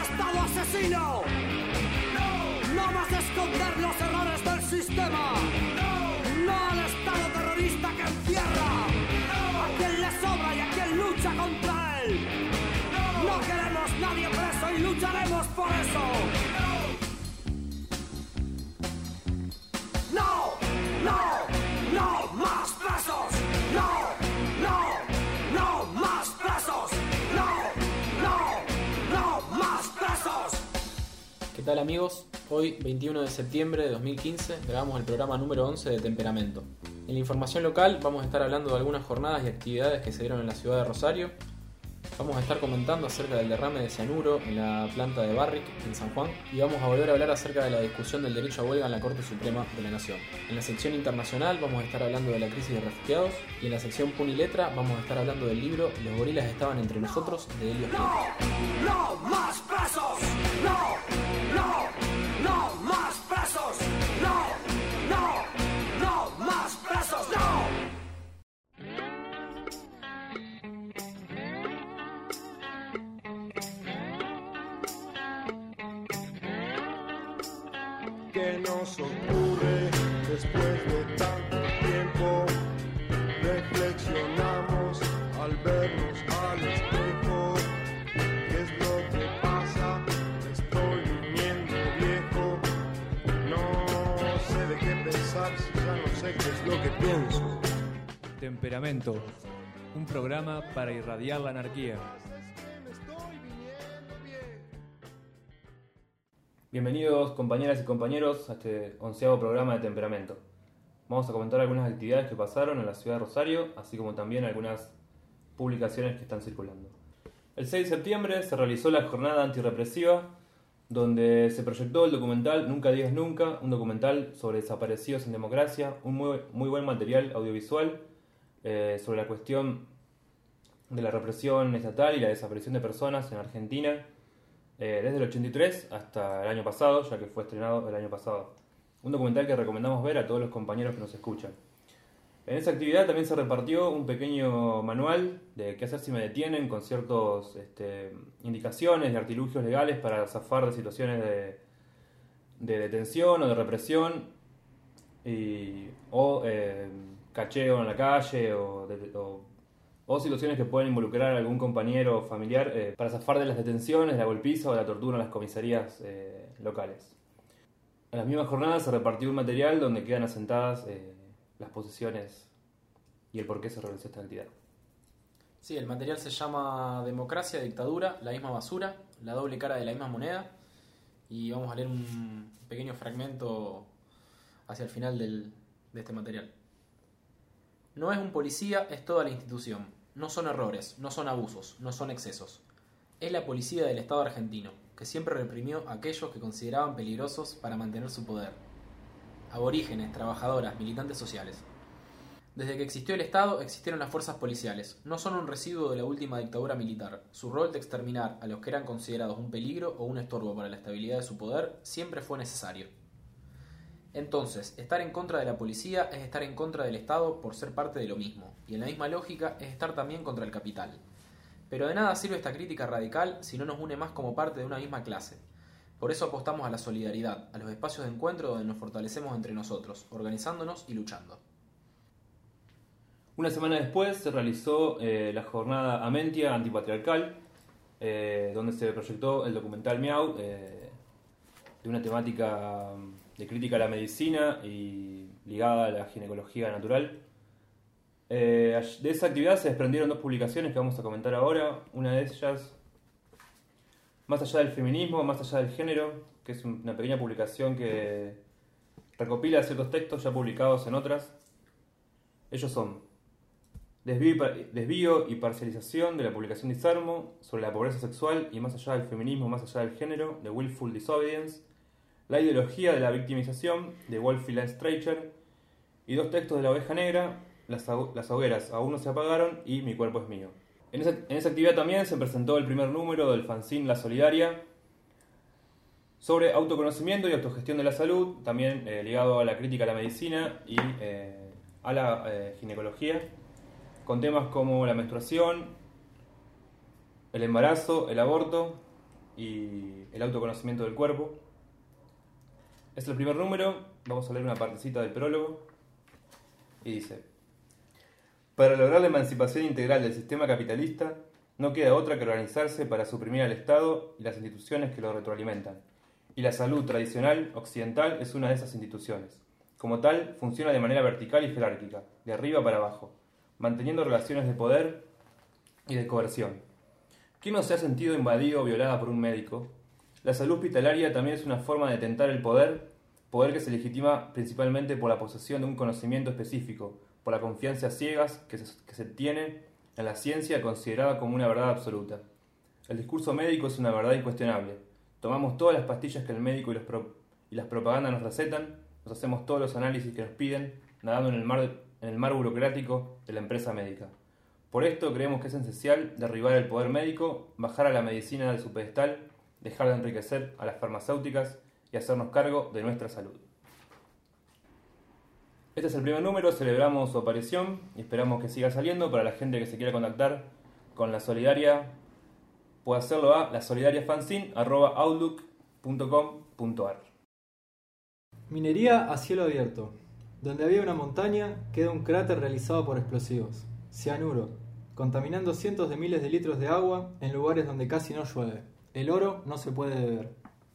Estado asesino. No más esconder los errores del sistema. No al Estado terrorista que encierra a quien le sobra y a quien lucha contra él. No queremos nadie preso y lucharemos por eso. No, no, no más presos. No, no, no más presos. No, no, no más presos. ¿Qué tal, amigos? Hoy, 21 de septiembre de 2015, grabamos el programa número 11 de Temperamento. En la información local vamos a estar hablando de algunas jornadas y actividades que se dieron en la ciudad de Rosario. Vamos a estar comentando acerca del derrame de cianuro en la planta de Barrick, en San Juan. Y vamos a volver a hablar acerca de la discusión del derecho a huelga en la Corte Suprema de la Nación. En la sección internacional vamos a estar hablando de la crisis de refugiados. Y en la sección Pun y Letra vamos a estar hablando del libro Los gorilas estaban entre nosotros, de Helios Rey. No, no más presos. No, no, no más presos. No, no, no más presos. No. ¿Qué nos ocurre después de tanto tiempo? Reflexionamos al vernos al espejo. ¿Qué es lo que pasa? Me estoy viniendo viejo. No sé de qué pensar si ya no sé qué es lo que pienso. Temperamento, un programa para irradiar la anarquía. Bienvenidos, compañeras y compañeros, a este 11º programa de Temperamento. Vamos a comentar algunas actividades que pasaron en la ciudad de Rosario, así como también algunas publicaciones que están circulando. El 6 de septiembre se realizó la jornada antirrepresiva, donde se proyectó el documental Nunca digas nunca, un documental sobre desaparecidos en democracia, un muy buen material audiovisual sobre la cuestión de la represión estatal y la desaparición de personas en Argentina, desde el 83 hasta el año pasado, ya que fue estrenado el año pasado. Un documental que recomendamos ver a todos los compañeros que nos escuchan. En esa actividad también se repartió un pequeño manual de qué hacer si me detienen, con ciertas indicaciones de artilugios legales para zafar de situaciones de detención o de represión, o cacheo en la calle, o situaciones que pueden involucrar a algún compañero o familiar para zafar de las detenciones, la golpiza o la tortura en las comisarías locales. En las mismas jornadas se repartió un material donde quedan asentadas las posiciones y el por qué se realizó esta actividad. Sí, el material se llama Democracia, Dictadura, la misma basura, la doble cara de la misma moneda. Y vamos a leer un pequeño fragmento hacia el final de este material. No es un policía, es toda la institución. No son errores, no son abusos, no son excesos. Es la policía del Estado argentino, que siempre reprimió a aquellos que consideraban peligrosos para mantener su poder. Aborígenes, trabajadoras, militantes sociales. Desde que existió el Estado, existieron las fuerzas policiales. No son un residuo de la última dictadura militar. Su rol de exterminar a los que eran considerados un peligro o un estorbo para la estabilidad de su poder siempre fue necesario. Entonces, estar en contra de la policía es estar en contra del Estado por ser parte de lo mismo, y en la misma lógica es estar también contra el capital. Pero de nada sirve esta crítica radical si no nos une más como parte de una misma clase. Por eso apostamos a la solidaridad, a los espacios de encuentro donde nos fortalecemos entre nosotros, organizándonos y luchando. Una semana después se realizó la jornada Amentia Antipatriarcal, donde se proyectó el documental Miau, de una temática de crítica a la medicina y ligada a la ginecología natural. De esa actividad se desprendieron dos publicaciones que vamos a comentar ahora. Una de ellas, Más allá del feminismo, más allá del género, que es una pequeña publicación que recopila ciertos textos ya publicados en otras. Ellos son Desvío y parcialización de la publicación Disarmo, sobre la pobreza sexual y más allá del feminismo, más allá del género, de Willful Disobedience, La ideología de la victimización, de Wolf y Lance Streicher, y dos textos de La oveja negra, Las hogueras aún no se apagaron y Mi cuerpo es mío. En esa actividad también se presentó el primer número del fanzine La Solidaria, sobre autoconocimiento y autogestión de la salud, también ligado a la crítica a la medicina y a la ginecología, con temas como la menstruación, el embarazo, el aborto y el autoconocimiento del cuerpo. Es el primer número, vamos a leer una partecita del prólogo y dice: para lograr la emancipación integral del sistema capitalista, no queda otra que organizarse para suprimir al Estado y las instituciones que lo retroalimentan. Y la salud tradicional occidental es una de esas instituciones. Como tal, funciona de manera vertical y jerárquica, de arriba para abajo, manteniendo relaciones de poder y de coerción. ¿Quién no se ha sentido invadido o violada por un médico? La salud hospitalaria también es una forma de tentar el poder que se legitima principalmente por la posesión de un conocimiento específico, por la confianza a ciegas que se tiene en la ciencia considerada como una verdad absoluta. El discurso médico es una verdad incuestionable. Tomamos todas las pastillas que el médico y las propagandas nos recetan, nos hacemos todos los análisis que nos piden, nadando en el mar burocrático de la empresa médica. Por esto creemos que es esencial derribar el poder médico, bajar a la medicina de su pedestal, dejar de enriquecer a las farmacéuticas y hacernos cargo de nuestra salud. Este es el primer número, celebramos su aparición y esperamos que siga saliendo. Para la gente que se quiera contactar con La Solidaria, puede hacerlo a lasolidariafanzine@outlook.com.ar. Minería a cielo abierto. Donde había una montaña, queda un cráter realizado por explosivos. Cianuro, contaminando cientos de miles de litros de agua en lugares donde casi no llueve. El oro no se puede beber.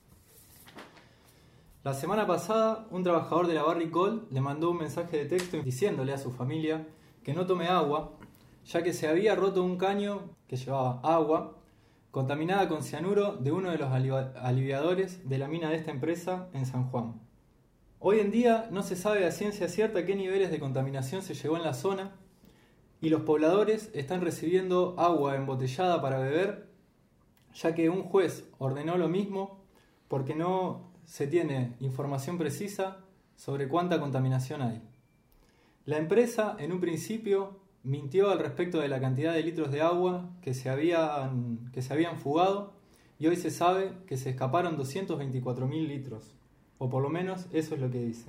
La semana pasada, un trabajador de la Barrick Gold le mandó un mensaje de texto diciéndole a su familia que no tome agua, ya que se había roto un caño que llevaba agua contaminada con cianuro de uno de los aliviadores de la mina de esta empresa en San Juan. Hoy en día no se sabe a ciencia cierta qué niveles de contaminación se llegó en la zona y los pobladores están recibiendo agua embotellada para beber, ya que un juez ordenó lo mismo porque no se tiene información precisa sobre cuánta contaminación hay. La empresa en un principio mintió al respecto de la cantidad de litros de agua que se habían fugado y hoy se sabe que se escaparon 224.000 litros, o por lo menos eso es lo que dicen.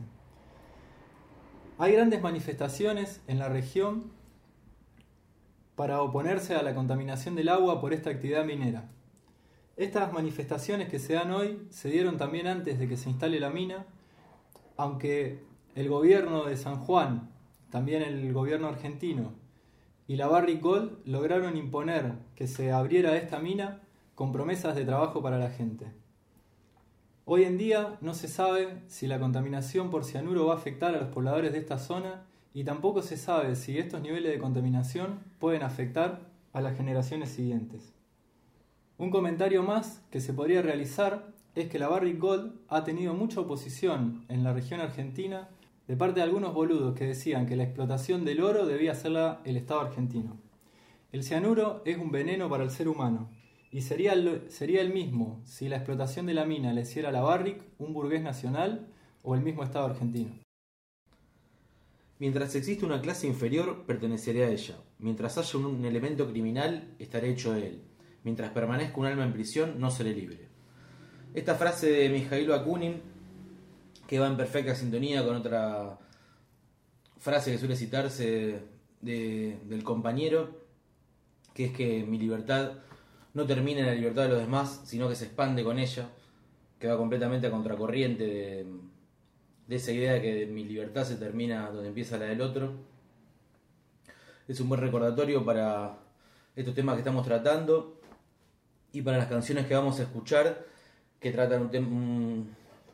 Hay grandes manifestaciones en la región para oponerse a la contaminación del agua por esta actividad minera. Estas manifestaciones que se dan hoy se dieron también antes de que se instale la mina, aunque el gobierno de San Juan, también el gobierno argentino y la Barrick Gold lograron imponer que se abriera esta mina con promesas de trabajo para la gente. Hoy en día no se sabe si la contaminación por cianuro va a afectar a los pobladores de esta zona y tampoco se sabe si estos niveles de contaminación pueden afectar a las generaciones siguientes. Un comentario más que se podría realizar es que la Barrick Gold ha tenido mucha oposición en la región argentina de parte de algunos boludos que decían que la explotación del oro debía hacerla el Estado argentino. El cianuro es un veneno para el ser humano y sería el mismo si la explotación de la mina la hiciera la Barrick, un burgués nacional o el mismo Estado argentino. Mientras existe una clase inferior, perteneceré a ella. Mientras haya un elemento criminal, estaré hecho de él. Mientras permanezca un alma en prisión, no seré libre. Esta frase de Mijailo Bakunin, que va en perfecta sintonía con otra frase que suele citarse del compañero, que es que mi libertad no termina en la libertad de los demás, sino que se expande con ella, que va completamente a contracorriente de esa idea de que mi libertad se termina donde empieza la del otro. Es un buen recordatorio para estos temas que estamos tratando y para las canciones que vamos a escuchar, que tratan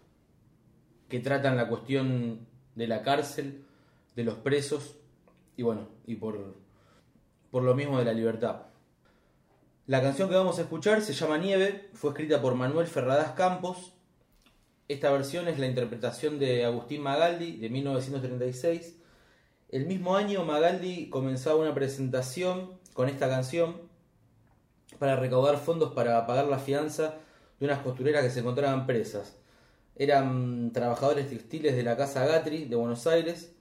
que tratan la cuestión de la cárcel, de los presos y bueno, y por lo mismo de la libertad. La canción que vamos a escuchar se llama Nieve, fue escrita por Manuel Ferradas Campos. Esta versión es la interpretación de Agustín Magaldi de 1936. El mismo año Magaldi comenzaba una presentación con esta canción para recaudar fondos para pagar la fianza de unas costureras que se encontraban presas. Eran trabajadores textiles de la Casa Gatri de Buenos Aires,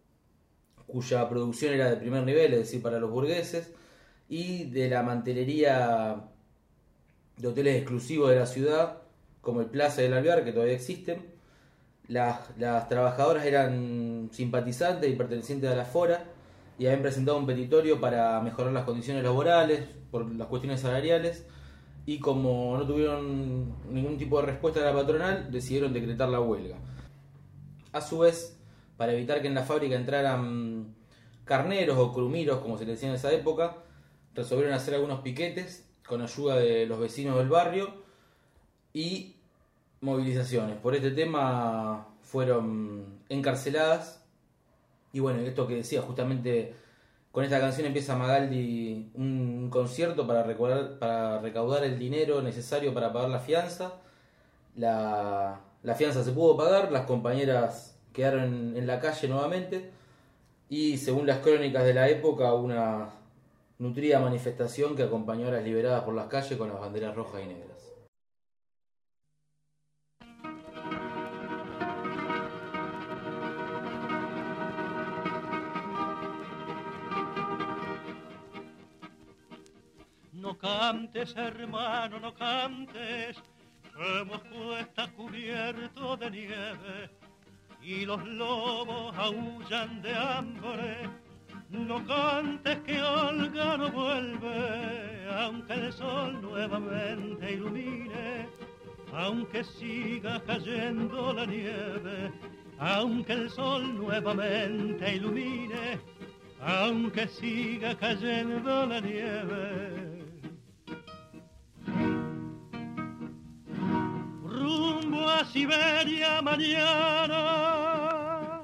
cuya producción era de primer nivel, es decir, para los burgueses, y de la mantelería de hoteles exclusivos de la ciudad, como el Plaza del Alvear, que todavía existen. Las trabajadoras eran simpatizantes y pertenecientes a la Fora y habían presentado un petitorio para mejorar las condiciones laborales por las cuestiones salariales, y como no tuvieron ningún tipo de respuesta de la patronal, decidieron decretar la huelga. A su vez, para evitar que en la fábrica entraran carneros o crumiros, como se le decía en esa época, resolvieron hacer algunos piquetes con ayuda de los vecinos del barrio y movilizaciones. Por este tema fueron encarceladas. Y bueno, esto que decía, justamente con esta canción empieza Magaldi un concierto para recaudar el dinero necesario para pagar la fianza. La fianza se pudo pagar, las compañeras quedaron en la calle nuevamente y según las crónicas de la época, una nutrida manifestación que acompañó a las liberadas por las calles con las banderas rojas y negras. No cantes, hermano, no cantes, que Moscú está cubierto de nieve y los lobos aullan de hambre. No cantes que Olga no vuelve, aunque el sol nuevamente ilumine, aunque siga cayendo la nieve, aunque el sol nuevamente ilumine, aunque siga cayendo la nieve. Rumbo a Siberia mañana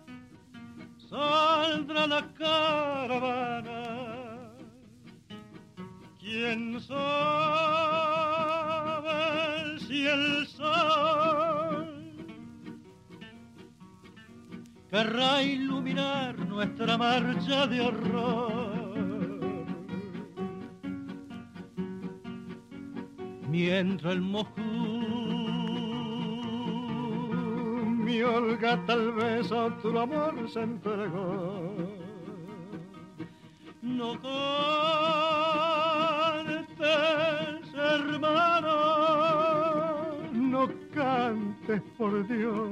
saldrá la caravana. ¿Quién sabe si el sol querrá iluminar nuestra marcha de horror? Mientras el Moscú, mi Olga tal vez a otro amor se entregó. No cantes, hermano, no cantes, por Dios.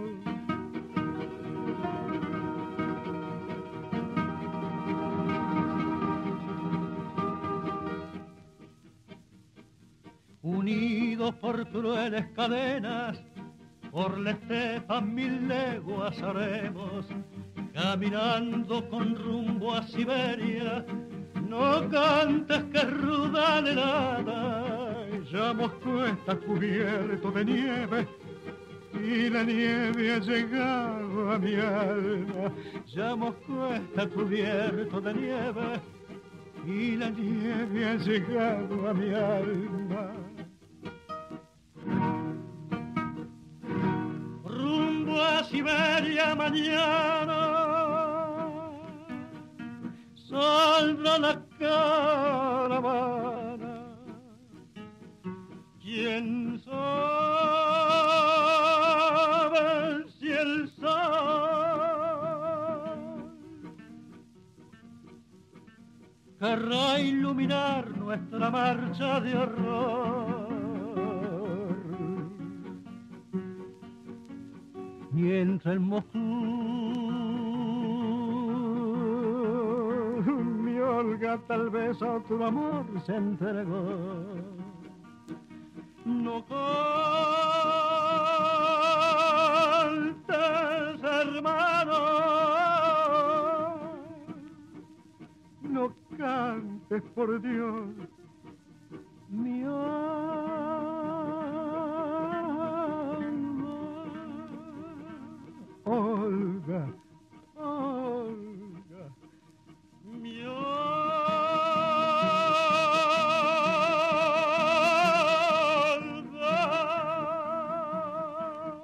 Unidos por crueles cadenas, por la estepa 1000 leguas haremos, caminando con rumbo a Siberia. No cantes que ruda la helada, ya Moscú está cubierto de nieve y la nieve ha llegado a mi alma. Ya Moscú está cubierto de nieve y la nieve ha llegado a mi alma. Rumbo a Siberia mañana saldrá la caravana. ¿Quién sabe si el sol querrá iluminar nuestra marcha de horror? Mientras el Moscú, mi Olga tal vez a otro amor se entregó. No cantes, hermano, no cantes, por Dios, mi Olga, Olga, mi Olga.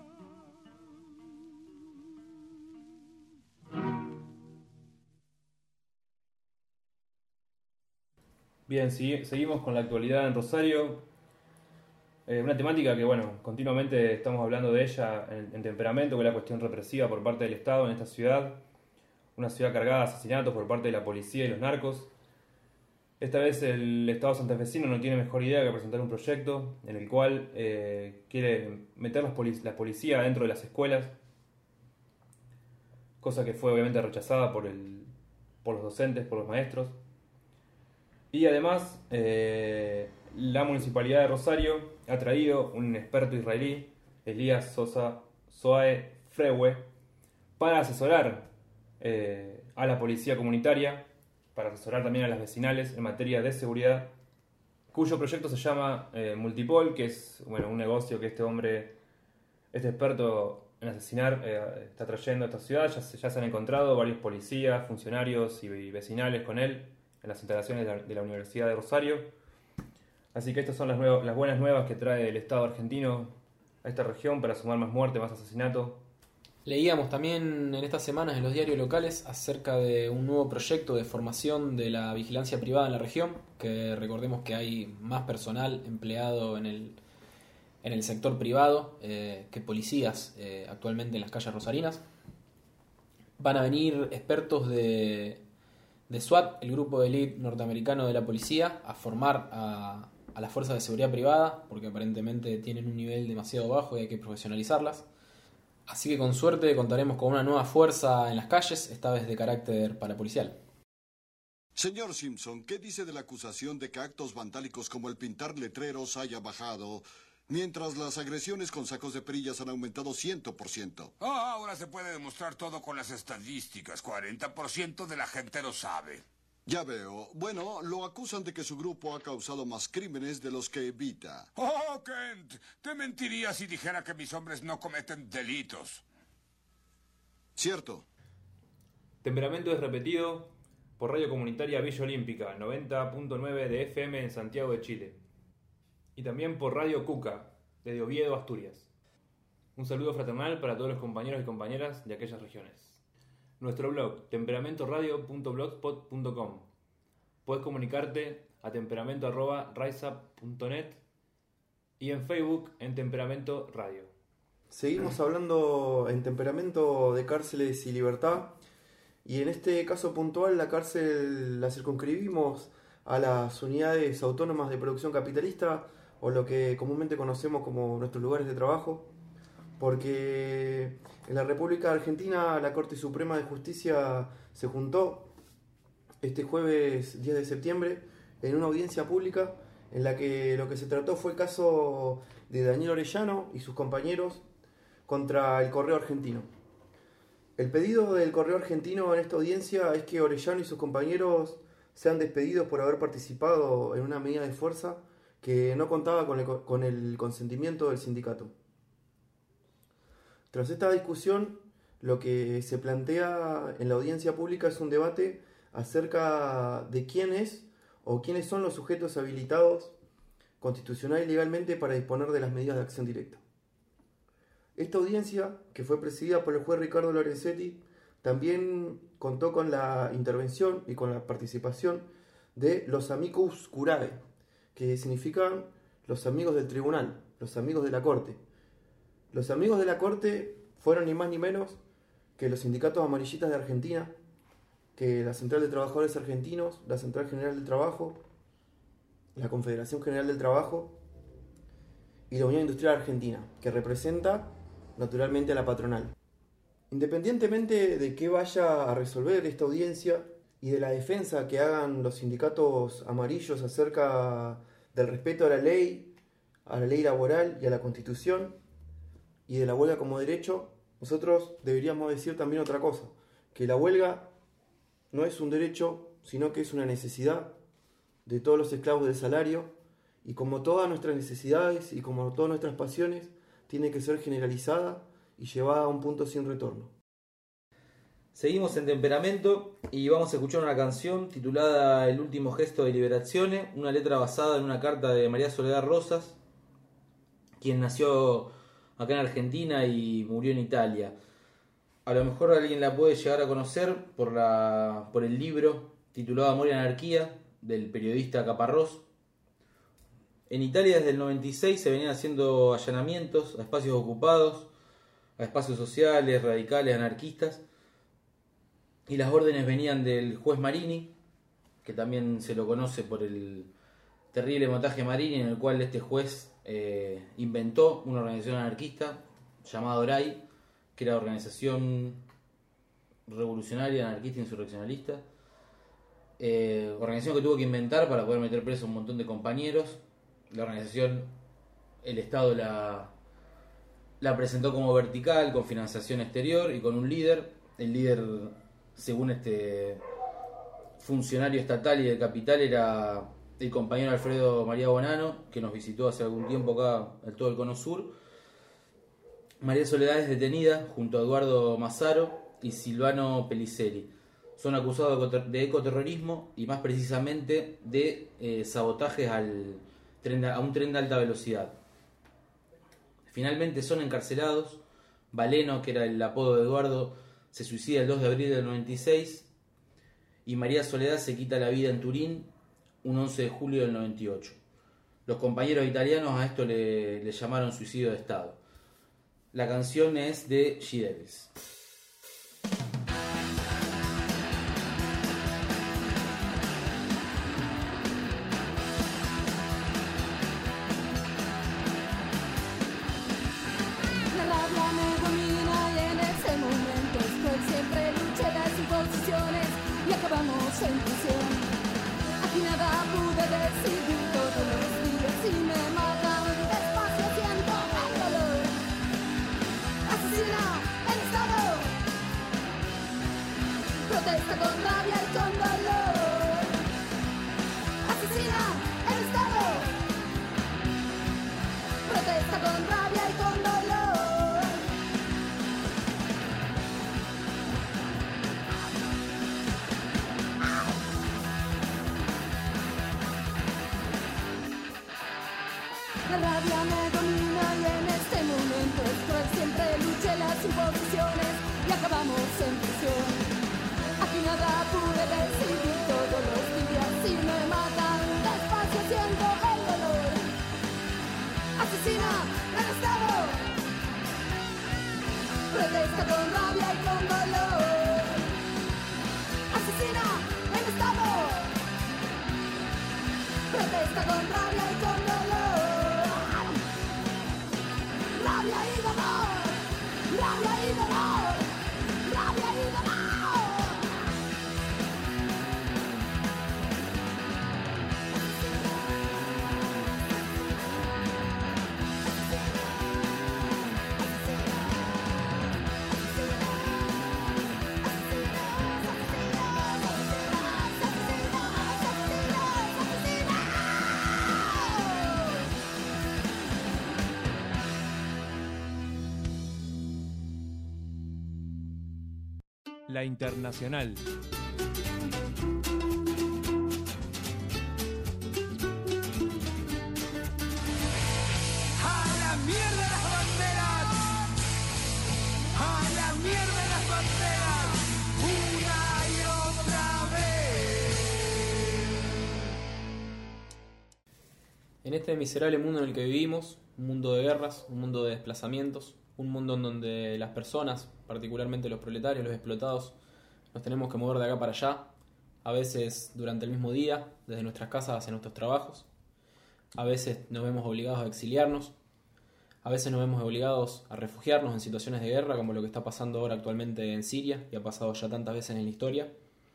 Bien, seguimos con la actualidad en Rosario. Una temática que, bueno, continuamente estamos hablando de ella en Temperamento, que es la cuestión represiva por parte del Estado en esta ciudad. Una ciudad cargada de asesinatos por parte de la policía y los narcos. Esta vez el Estado santafesino no tiene mejor idea que presentar un proyecto en el cual quiere meter la policía dentro de las escuelas, cosa que fue obviamente rechazada por los docentes, por los maestros. Y además La Municipalidad de Rosario ha traído un experto israelí, Elías Sosa Soae Frewe, para asesorar a la policía comunitaria, para asesorar también a las vecinales en materia de seguridad, cuyo proyecto se llama Multipol, que es un negocio que este experto en asesinar, está trayendo a esta ciudad. Ya se han encontrado varios policías, funcionarios y vecinales con él en las instalaciones de la Universidad de Rosario. Así que estas son las buenas nuevas que trae el Estado argentino a esta región para sumar más muerte, más asesinato. Leíamos también en estas semanas en los diarios locales acerca de un nuevo proyecto de formación de la vigilancia privada en la región, que recordemos que hay más personal empleado en el sector privado que policías actualmente en las calles rosarinas. Van a venir expertos de SWAT, el grupo de élite norteamericano de la policía, a formar a las fuerzas de seguridad privada, porque aparentemente tienen un nivel demasiado bajo y hay que profesionalizarlas. Así que con suerte contaremos con una nueva fuerza en las calles, esta vez de carácter parapolicial. Señor Simpson, ¿qué dice de la acusación de que actos vandálicos como el pintar letreros haya bajado, mientras las agresiones con sacos de perillas han aumentado 100%? Ahora se puede demostrar todo con las estadísticas. 40% de la gente lo sabe. Ya veo. Bueno, lo acusan de que su grupo ha causado más crímenes de los que evita. Oh, Kent, te mentiría si dijera que mis hombres no cometen delitos. Cierto. Temperamento es repetido por Radio Comunitaria Villa Olímpica, 90.9 de FM en Santiago de Chile. Y también por Radio Cuca, desde Oviedo, Asturias. Un saludo fraternal para todos los compañeros y compañeras de aquellas regiones. Nuestro blog, temperamento.radio.blogspot.com. Puedes comunicarte a temperamento@riseup.net y en Facebook en Temperamento Radio. Seguimos hablando en Temperamento de cárceles y libertad, y en este caso puntual la cárcel la circunscribimos a las unidades autónomas de producción capitalista, o lo que comúnmente conocemos como nuestros lugares de trabajo, porque en la República Argentina la Corte Suprema de Justicia se juntó este jueves 10 de septiembre en una audiencia pública en la que lo que se trató fue el caso de Daniel Orellano y sus compañeros contra el Correo Argentino. El pedido del Correo Argentino en esta audiencia es que Orellano y sus compañeros sean despedidos por haber participado en una medida de fuerza que no contaba con el consentimiento del sindicato. Tras esta discusión, lo que se plantea en la audiencia pública es un debate acerca de quién es o quiénes son los sujetos habilitados constitucional y legalmente para disponer de las medidas de acción directa. Esta audiencia, que fue presidida por el juez Ricardo Lorenzetti, también contó con la intervención y con la participación de los amicus curiae, que significan los amigos del tribunal, los amigos de la corte. Los amigos de la corte fueron ni más ni menos que los sindicatos amarillistas de Argentina, que la Central de Trabajadores Argentinos, la Central General del Trabajo, la Confederación General del Trabajo y la Unión Industrial Argentina, que representa naturalmente a la patronal. Independientemente de qué vaya a resolver esta audiencia y de la defensa que hagan los sindicatos amarillos acerca del respeto a la ley laboral y a la Constitución y de la huelga como derecho, nosotros deberíamos decir también otra cosa, que la huelga no es un derecho, sino que es una necesidad de todos los esclavos del salario, y como todas nuestras necesidades y como todas nuestras pasiones, tiene que ser generalizada y llevada a un punto sin retorno. Seguimos en Temperamento y vamos a escuchar una canción titulada El último gesto de Liberazione, una letra basada en una carta de María Soledad Rosas, quien nació acá en Argentina y murió en Italia. A lo mejor alguien la puede llegar a conocer por el libro titulado Amor y Anarquía, del periodista Caparrós. En Italia desde el 96 se venían haciendo allanamientos a espacios ocupados, a espacios sociales, radicales, anarquistas, y las órdenes venían del juez Marini, que también se lo conoce por el terrible montaje Marini, en el cual este juez inventó una organización anarquista llamada ORAI, que era Organización Revolucionaria, Anarquista e Insurreccionalista, organización que tuvo que inventar para poder meter preso a un montón de compañeros La organización, el Estado la presentó como vertical, con financiación exterior y con un líder. El líder, según este funcionario estatal y de capital, era el compañero Alfredo María Bonano, que nos visitó hace algún tiempo acá en todo el Cono Sur. María Soledad es detenida junto a Eduardo Mazzaro y Silvano Pelliceri. Son acusados de ecoterrorismo y más precisamente de sabotajes a un tren de alta velocidad. Finalmente son encarcelados. Valeno, que era el apodo de Eduardo, se suicida el 2 de abril del 96 y María Soledad se quita la vida en Turín un 11 de julio del 98. Los compañeros italianos a esto le llamaron suicidio de Estado. La canción es de G. Davis. En prisión. Aquí nada pude decidir todos los días y me matan despacio, siento el dolor. Asesina el Estado, protesta con rabia y con dolor. Asesina el Estado, protesta con rabia y con dolor. La rabia me domina y en este momento es cruel. Siempre luché las imposiciones y acabamos en prisión. Aquí nada pude decidir todos los días y me matan despacio, siento el dolor. Asesina el Estado, protesta con rabia y con dolor. Asesina el Estado, protesta con rabia y con dolor. Rabia y dolor, rabia y dolor, rabia y dolor. La Internacional. ¡A la mierda las banderas! ¡A la mierda las banderas! ¡Una y otra vez! En este miserable mundo en el que vivimos, un mundo de guerras, un mundo de desplazamientos, un mundo en donde las personas, particularmente los proletarios, los explotados, nos tenemos que mover de acá para allá, a veces durante el mismo día, desde nuestras casas hacia nuestros trabajos, a veces nos vemos obligados a exiliarnos, a veces nos vemos obligados a refugiarnos en situaciones de guerra, como lo que está pasando ahora actualmente en Siria, y ha pasado ya tantas veces en la historia.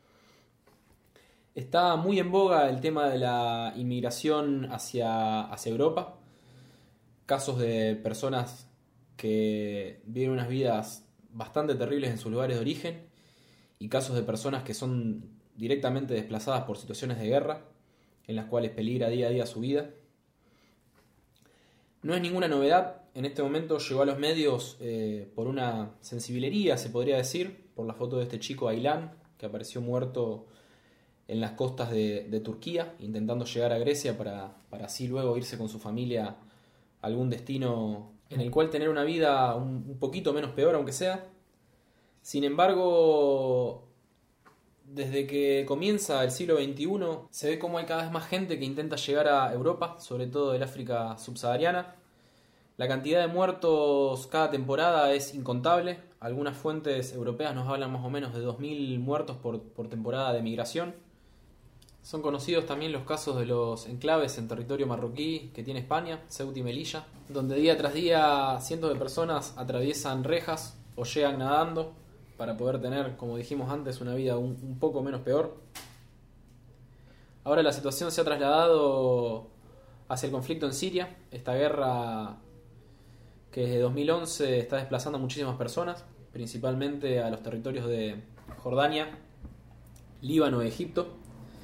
Está muy en boga el tema de la inmigración hacia Europa, casos de personas que viven unas vidas bastante terribles en sus lugares de origen y casos de personas que son directamente desplazadas por situaciones de guerra en las cuales peligra día a día su vida. No es ninguna novedad, en este momento llegó a los medios por una sensiblería, se podría decir, por la foto de este chico Aylan, que apareció muerto en las costas de Turquía, intentando llegar a Grecia para así luego irse con su familia a algún destino en el cual tener una vida un poquito menos peor, aunque sea. Sin embargo, desde que comienza el siglo XXI, se ve como hay cada vez más gente que intenta llegar a Europa, sobre todo del África subsahariana. La cantidad de muertos cada temporada es incontable. Algunas fuentes europeas nos hablan más o menos de 2.000 muertos por temporada de migración. Son conocidos también los casos de los enclaves en territorio marroquí que tiene España, Ceuta y Melilla, donde día tras día cientos de personas atraviesan rejas o llegan nadando para poder tener, como dijimos antes, una vida un poco menos peor. Ahora la situación se ha trasladado hacia el conflicto en Siria, esta guerra que desde 2011 está desplazando a muchísimas personas, principalmente a los territorios de Jordania, Líbano y Egipto.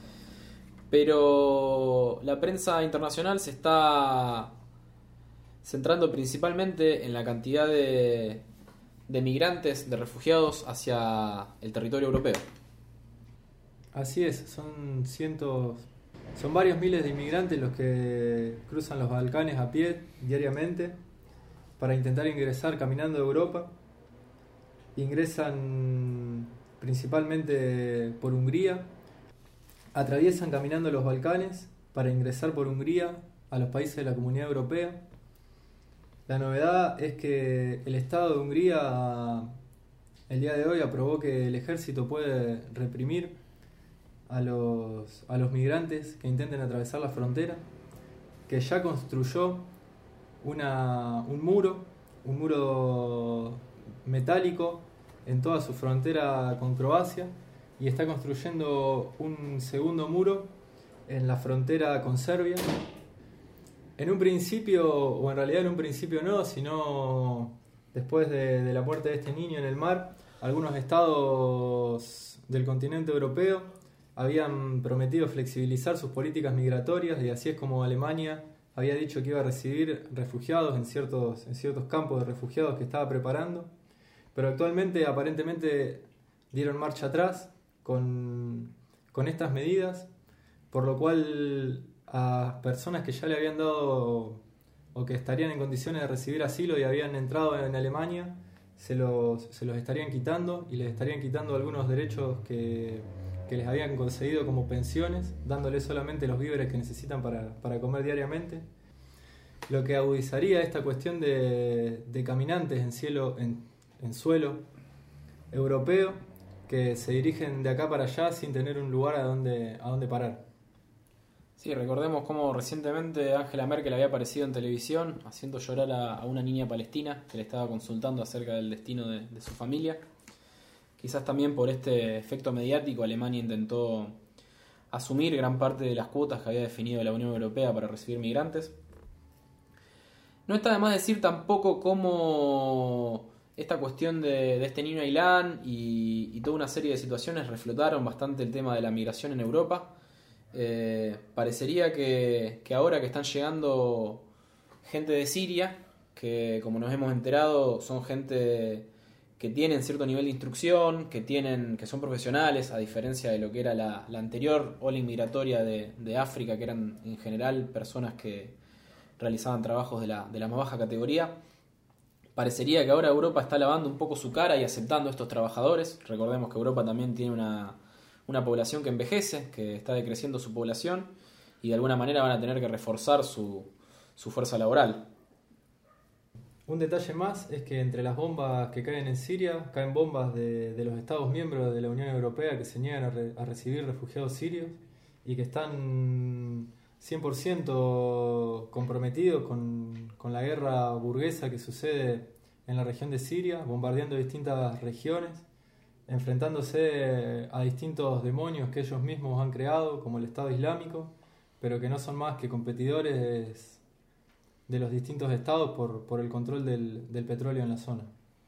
Pero la prensa internacional se está centrando principalmente en la cantidad de migrantes, de refugiados hacia el territorio europeo. Así es, son varios miles de inmigrantes los que cruzan los Balcanes a pie diariamente para intentar ingresar caminando a Europa. Ingresan principalmente por Hungría, atraviesan caminando los Balcanes para ingresar por Hungría a los países de la Comunidad Europea. La novedad es que el Estado de Hungría el día de hoy aprobó que el ejército puede reprimir a los migrantes que intenten atravesar la frontera, que ya construyó un muro metálico en toda su frontera con Croacia, y está construyendo un segundo muro en la frontera con Serbia. En un principio, o en realidad en un principio no, sino después de la muerte de este niño en el mar, algunos estados del continente europeo habían prometido flexibilizar sus políticas migratorias, y así es como Alemania había dicho que iba a recibir refugiados en ciertos campos de refugiados que estaba preparando. Pero actualmente aparentemente dieron marcha atrás con estas medidas, por lo cual a personas que ya le habían dado o que estarían en condiciones de recibir asilo y habían entrado en Alemania, se los estarían quitando, y les estarían quitando algunos derechos que les habían concedido como pensiones, dándoles solamente los víveres que necesitan para comer diariamente. Lo que agudizaría esta cuestión de caminantes en suelo europeo que se dirigen de acá para allá sin tener un lugar a donde parar. Sí, recordemos cómo recientemente Angela Merkel había aparecido en televisión haciendo llorar a una niña palestina que le estaba consultando acerca del destino de su familia. Quizás también por este efecto mediático Alemania intentó asumir gran parte de las cuotas que había definido la Unión Europea para recibir migrantes. No está de más decir tampoco cómo esta cuestión de este niño Ailán y toda una serie de situaciones reflotaron bastante el tema de la migración en Europa. Parecería que ahora que están llegando gente de Siria, que como nos hemos enterado son gente que tienen cierto nivel de instrucción, que son profesionales, a diferencia de lo que era la anterior ola inmigratoria de África, que eran en general personas que realizaban trabajos de la más baja categoría. Parecería que ahora Europa está lavando un poco su cara y aceptando a estos trabajadores. Recordemos que Europa también tiene una población que envejece, que está decreciendo su población, y de alguna manera van a tener que reforzar su fuerza laboral. Un detalle más es que entre las bombas que caen en Siria, caen bombas de los Estados miembros de la Unión Europea que se niegan a recibir refugiados sirios y que están 100% comprometidos con la guerra burguesa que sucede en la región de Siria, bombardeando distintas regiones, enfrentándose a distintos demonios que ellos mismos han creado, como el Estado Islámico, pero que no son más que competidores de los distintos estados por el control del petróleo en la zona.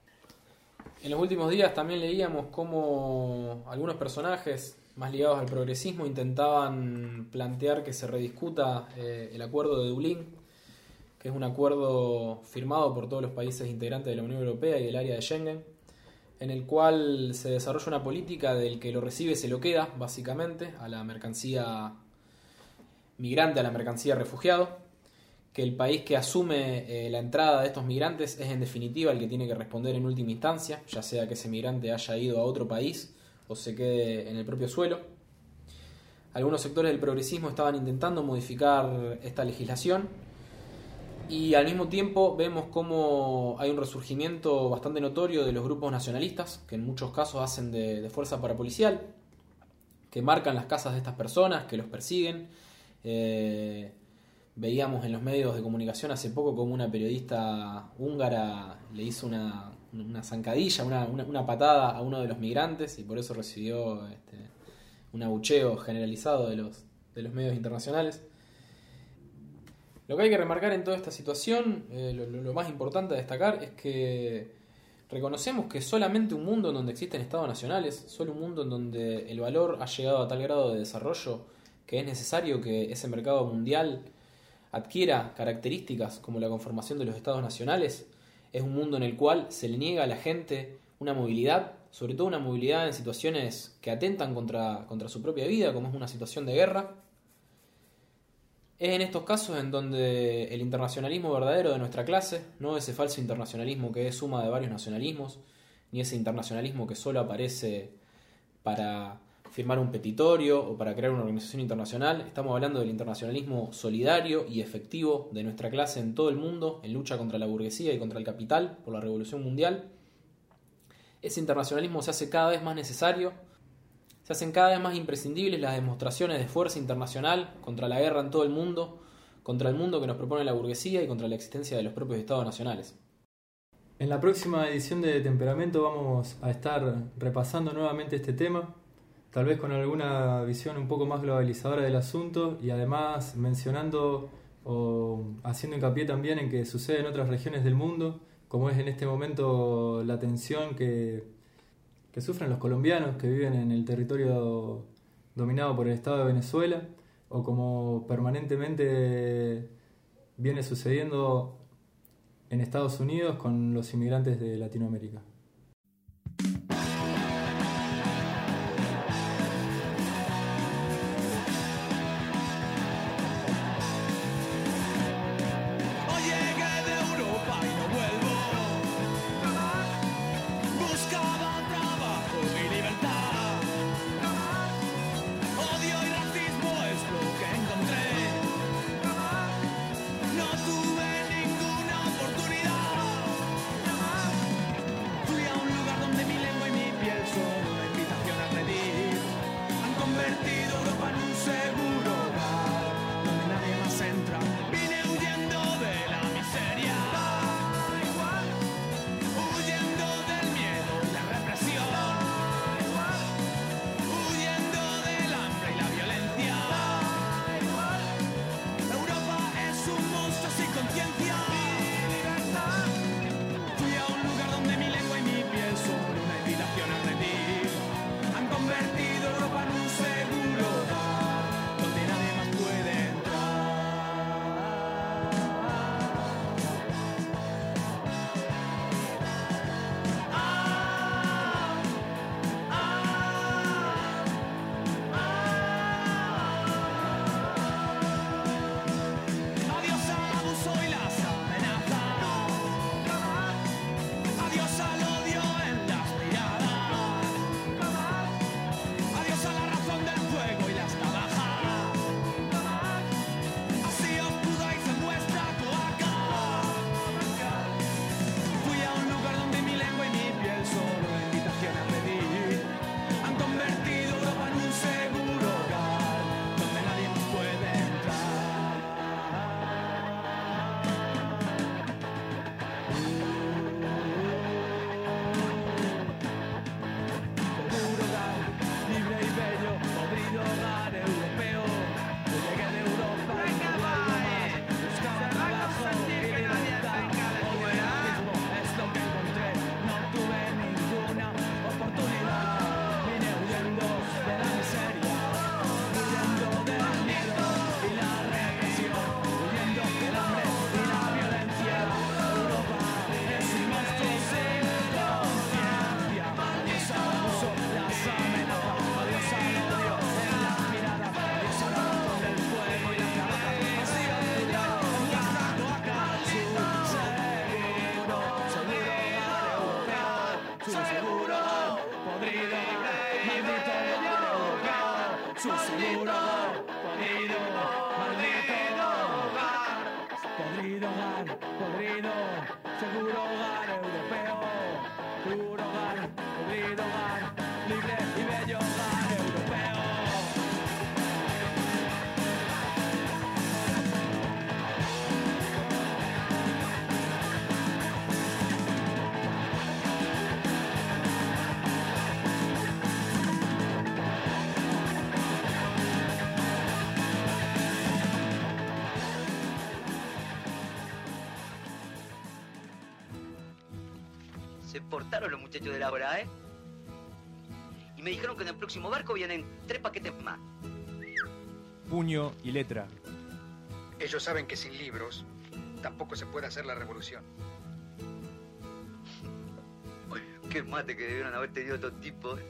En los últimos días también leíamos cómo algunos personajes más ligados al progresismo intentaban plantear que se rediscuta el acuerdo de Dublín, que es un acuerdo firmado por todos los países integrantes de la Unión Europea y del área de Schengen, en el cual se desarrolla una política del que lo recibe se lo queda, básicamente, a la mercancía migrante, a la mercancía refugiado, que el país que asume la entrada de estos migrantes es en definitiva el que tiene que responder en última instancia, ya sea que ese migrante haya ido a otro país o se quede en el propio suelo. Algunos sectores del progresismo estaban intentando modificar esta legislación y al mismo tiempo vemos cómo hay un resurgimiento bastante notorio de los grupos nacionalistas, que en muchos casos hacen de fuerza parapolicial, que marcan las casas de estas personas, que los persiguen. Veíamos en los medios de comunicación hace poco como una periodista húngara le hizo una zancadilla, una patada a uno de los migrantes y por eso recibió un abucheo generalizado de los medios internacionales. Lo que hay que remarcar en toda esta situación, lo más importante a destacar es que reconocemos que solamente un mundo en donde existen estados nacionales, solo un mundo en donde el valor ha llegado a tal grado de desarrollo que es necesario que ese mercado mundial adquiera características como la conformación de los estados nacionales, es un mundo en el cual se le niega a la gente una movilidad, sobre todo una movilidad en situaciones que atentan contra su propia vida, como es una situación de guerra. Es en estos casos en donde el internacionalismo verdadero de nuestra clase, no ese falso internacionalismo que es suma de varios nacionalismos, ni ese internacionalismo que solo aparece para firmar un petitorio o para crear una organización internacional. Estamos hablando del internacionalismo solidario y efectivo de nuestra clase en todo el mundo, en lucha contra la burguesía y contra el capital por la revolución mundial. Ese internacionalismo se hace cada vez más necesario. Se hacen cada vez más imprescindibles las demostraciones de fuerza internacional contra la guerra en todo el mundo, contra el mundo que nos propone la burguesía y contra la existencia de los propios estados nacionales. En la próxima edición de Temperamento vamos a estar repasando nuevamente este tema, tal vez con alguna visión un poco más globalizadora del asunto y además mencionando o haciendo hincapié también en que sucede en otras regiones del mundo, como es en este momento la tensión que sufren los colombianos que viven en el territorio dominado por el Estado de Venezuela, o como permanentemente viene sucediendo en Estados Unidos con los inmigrantes de Latinoamérica. Se portaron los muchachos de la hora, ¿eh? Y me dijeron que en el próximo barco vienen 3 paquetes más. Puño y letra. Ellos saben que sin libros tampoco se puede hacer la revolución. Qué mate que debieron haber tenido estos tipos.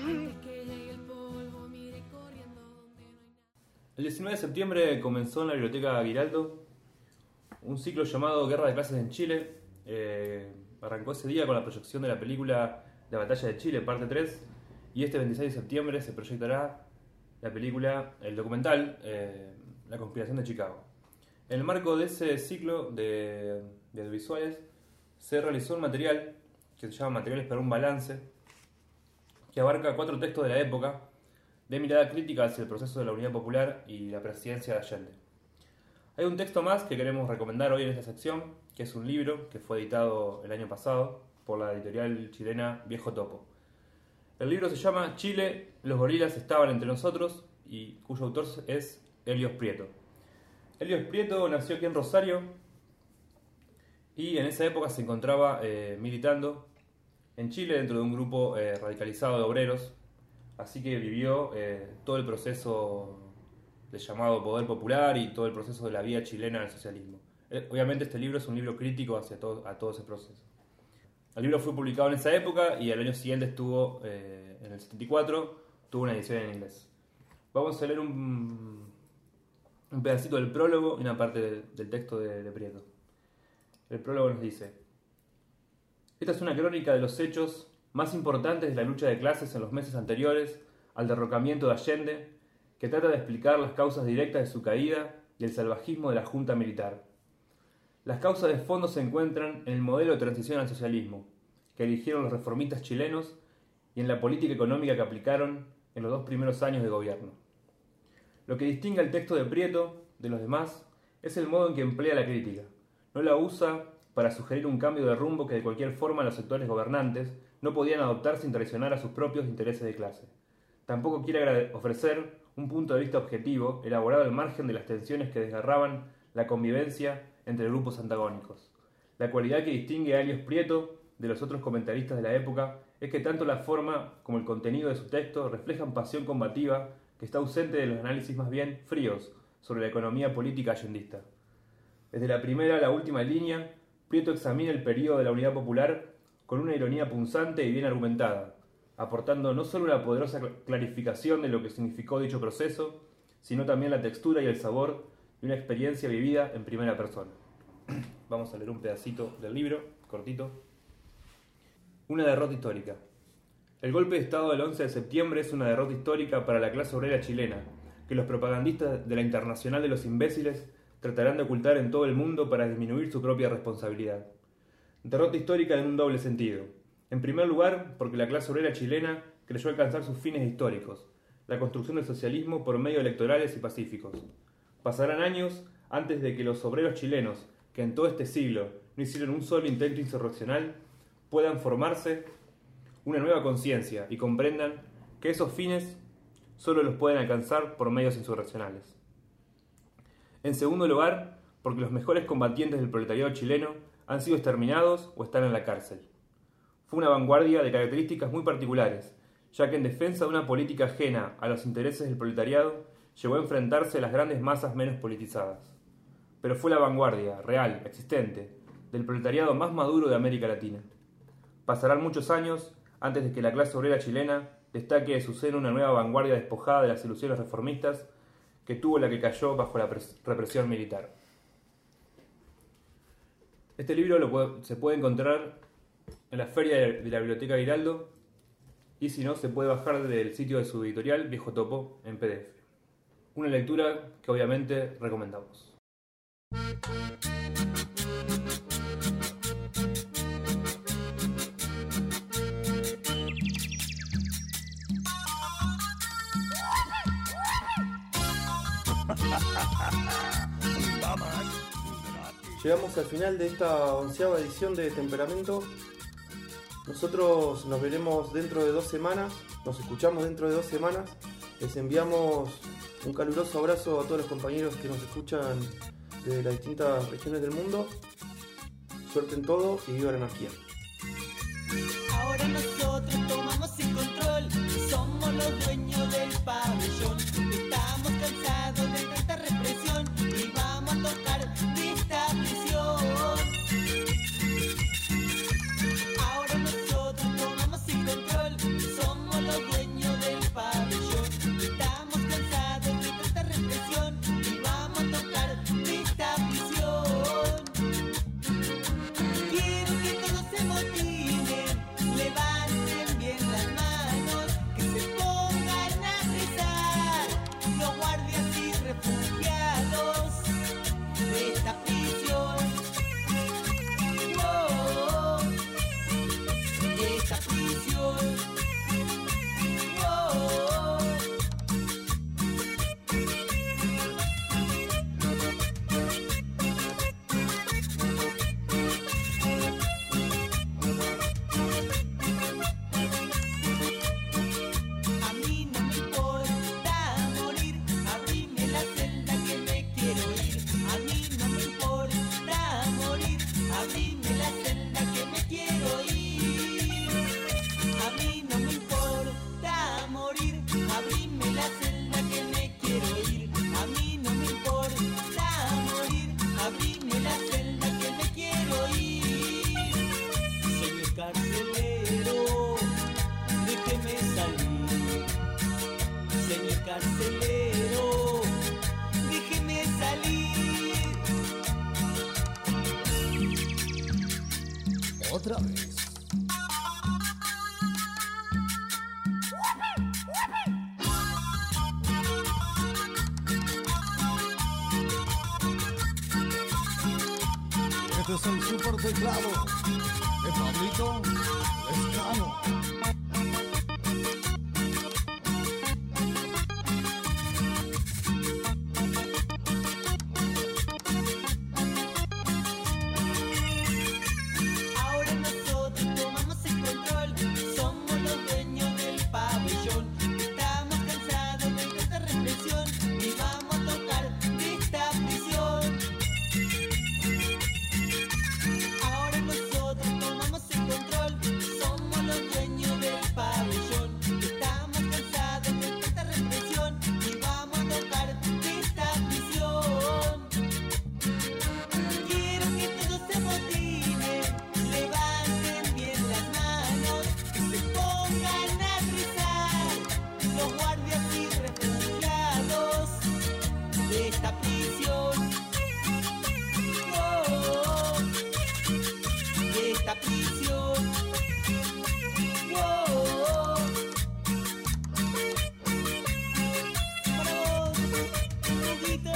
El 19 de septiembre comenzó en la Biblioteca Giraldo un ciclo llamado Guerra de Clases en Chile. Arrancó ese día con la proyección de la película La Batalla de Chile, parte 3, y este 26 de septiembre se proyectará la película, el documental La Conspiración de Chicago. En el marco de ese ciclo de audiovisuales se realizó un material que se llama Materiales para un Balance, que abarca 4 textos de la época de mirada crítica hacia el proceso de la Unidad Popular y la presidencia de Allende. Hay un texto más que queremos recomendar hoy en esta sección, que es un libro que fue editado el año pasado por la editorial chilena Viejo Topo. El libro se llama Chile, los gorilas estaban entre nosotros, y cuyo autor es Helios Prieto. Helios Prieto nació aquí en Rosario y en esa época se encontraba militando en Chile dentro de un grupo radicalizado de obreros, así que vivió todo el proceso del llamado poder popular y todo el proceso de la vía chilena del socialismo. Obviamente este libro es un libro crítico hacia a todo ese proceso. El libro fue publicado en esa época y al año siguiente estuvo, en el 74, tuvo una edición en inglés. Vamos a leer un pedacito del prólogo y una parte del texto de Prieto. El prólogo nos dice: esta es una crónica de los hechos más importantes de la lucha de clases en los meses anteriores al derrocamiento de Allende, que trata de explicar las causas directas de su caída y el salvajismo de la junta militar. Las causas de fondo se encuentran en el modelo de transición al socialismo, que eligieron los reformistas chilenos, y en la política económica que aplicaron en los 2 primeros años de gobierno. Lo que distingue al texto de Prieto de los demás es el modo en que emplea la crítica. No la usa para sugerir un cambio de rumbo que de cualquier forma los sectores gobernantes no podían adoptar sin traicionar a sus propios intereses de clase. Tampoco quiere ofrecer un punto de vista objetivo, elaborado al margen de las tensiones que desgarraban la convivencia entre grupos antagónicos. La cualidad que distingue a Helios Prieto de los otros comentaristas de la época es que tanto la forma como el contenido de su texto reflejan pasión combativa que está ausente de los análisis más bien fríos sobre la economía política allendista. Desde la primera a la última línea, Prieto examina el período de la Unidad Popular con una ironía punzante y bien argumentada, aportando no solo una poderosa clarificación de lo que significó dicho proceso, sino también la textura y el sabor de una experiencia vivida en primera persona. Vamos a leer un pedacito del libro, cortito. Una derrota histórica. El golpe de Estado del 11 de septiembre es una derrota histórica para la clase obrera chilena, que los propagandistas de la Internacional de los Imbéciles tratarán de ocultar en todo el mundo para disminuir su propia responsabilidad. Derrota histórica en un doble sentido. En primer lugar, porque la clase obrera chilena creyó alcanzar sus fines históricos, la construcción del socialismo por medios electorales y pacíficos. Pasarán años antes de que los obreros chilenos, que en todo este siglo no hicieron un solo intento insurreccional, puedan formarse una nueva conciencia y comprendan que esos fines solo los pueden alcanzar por medios insurreccionales. En segundo lugar, porque los mejores combatientes del proletariado chileno han sido exterminados o están en la cárcel. Fue una vanguardia de características muy particulares, ya que en defensa de una política ajena a los intereses del proletariado, llegó a enfrentarse a las grandes masas menos politizadas. Pero fue la vanguardia, real, existente, del proletariado más maduro de América Latina. Pasarán muchos años antes de que la clase obrera chilena destaque de su seno una nueva vanguardia despojada de las ilusiones reformistas que tuvo la que cayó bajo la represión militar. Este libro se puede encontrar en la feria de la Biblioteca Giraldo y si no se puede bajar del sitio de su editorial Viejo Topo en PDF. Una lectura que obviamente recomendamos. Llegamos al final de esta 11ª edición de Temperamento. Nosotros nos veremos dentro de 2 semanas, nos escuchamos dentro de 2 semanas. Les enviamos un caluroso abrazo a todos los compañeros que nos escuchan de las distintas regiones del mundo. Suerte en todo y viva la anarquía. Ahora nosotros tomamos el control, somos los dueños del pabellón. Estamos cansados de tanta represión y vamos a tocar de esta prisión. Ahora nosotros tomamos el control, somos los dueños del pabellón. Estamos cansados de tanta represión y vamos a tocar de esta prisión. Quiero que todos se motiven, levanten bien las manos, que se pongan a rezar los guardias y refugiados de esta prisión. Oh, de esta prisión. Oh. A mí no me importa morir, abrime la celda que me quiero ir. A mí no me importa morir, abrime la celda que me quiero ir. A mí no me importa morir, abrime la celda que me quiero ir. A mí no me importa morir, abrime la celda que me quiero ir. Señor carcelero, déjeme salir. Señor carcelero, déjeme salir. Otra vez. Este es el super teclado de Pablito Lescano. Ahora nosotros tomamos el control, somos los dueños del pabellón. Estamos cansados de tanta represión y vamos a tocar de esta prisión. Ahora nosotros tomamos el control, somos los dueños del pabellón. Estamos cansados de tanta represión y vamos a tocar de esta prisión. Quiero que todos se motiven, levanten bien las manos, que se pongan a rezar los guardias y refugiados de esta prisión. Oh, de esta prisión. Oh, para vos, Huguito.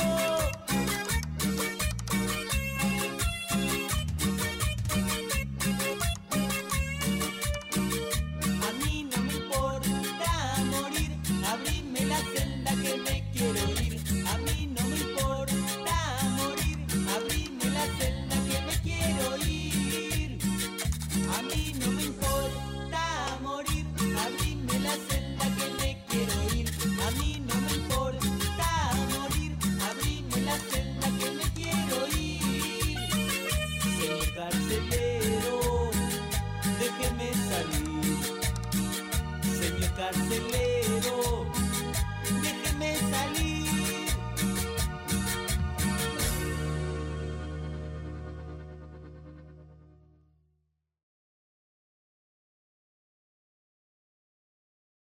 A mí no me importa morir, abrime la celda que me quiero ir. A mí no me importa morir, abrime la celda que me quiero ir. A mí no me importa morir, abrime la celda que me quiero ir. A mí no me importa morir, abrime la celda que me quiero ir. Señor carcelero, déjeme salir. Señor carcelero.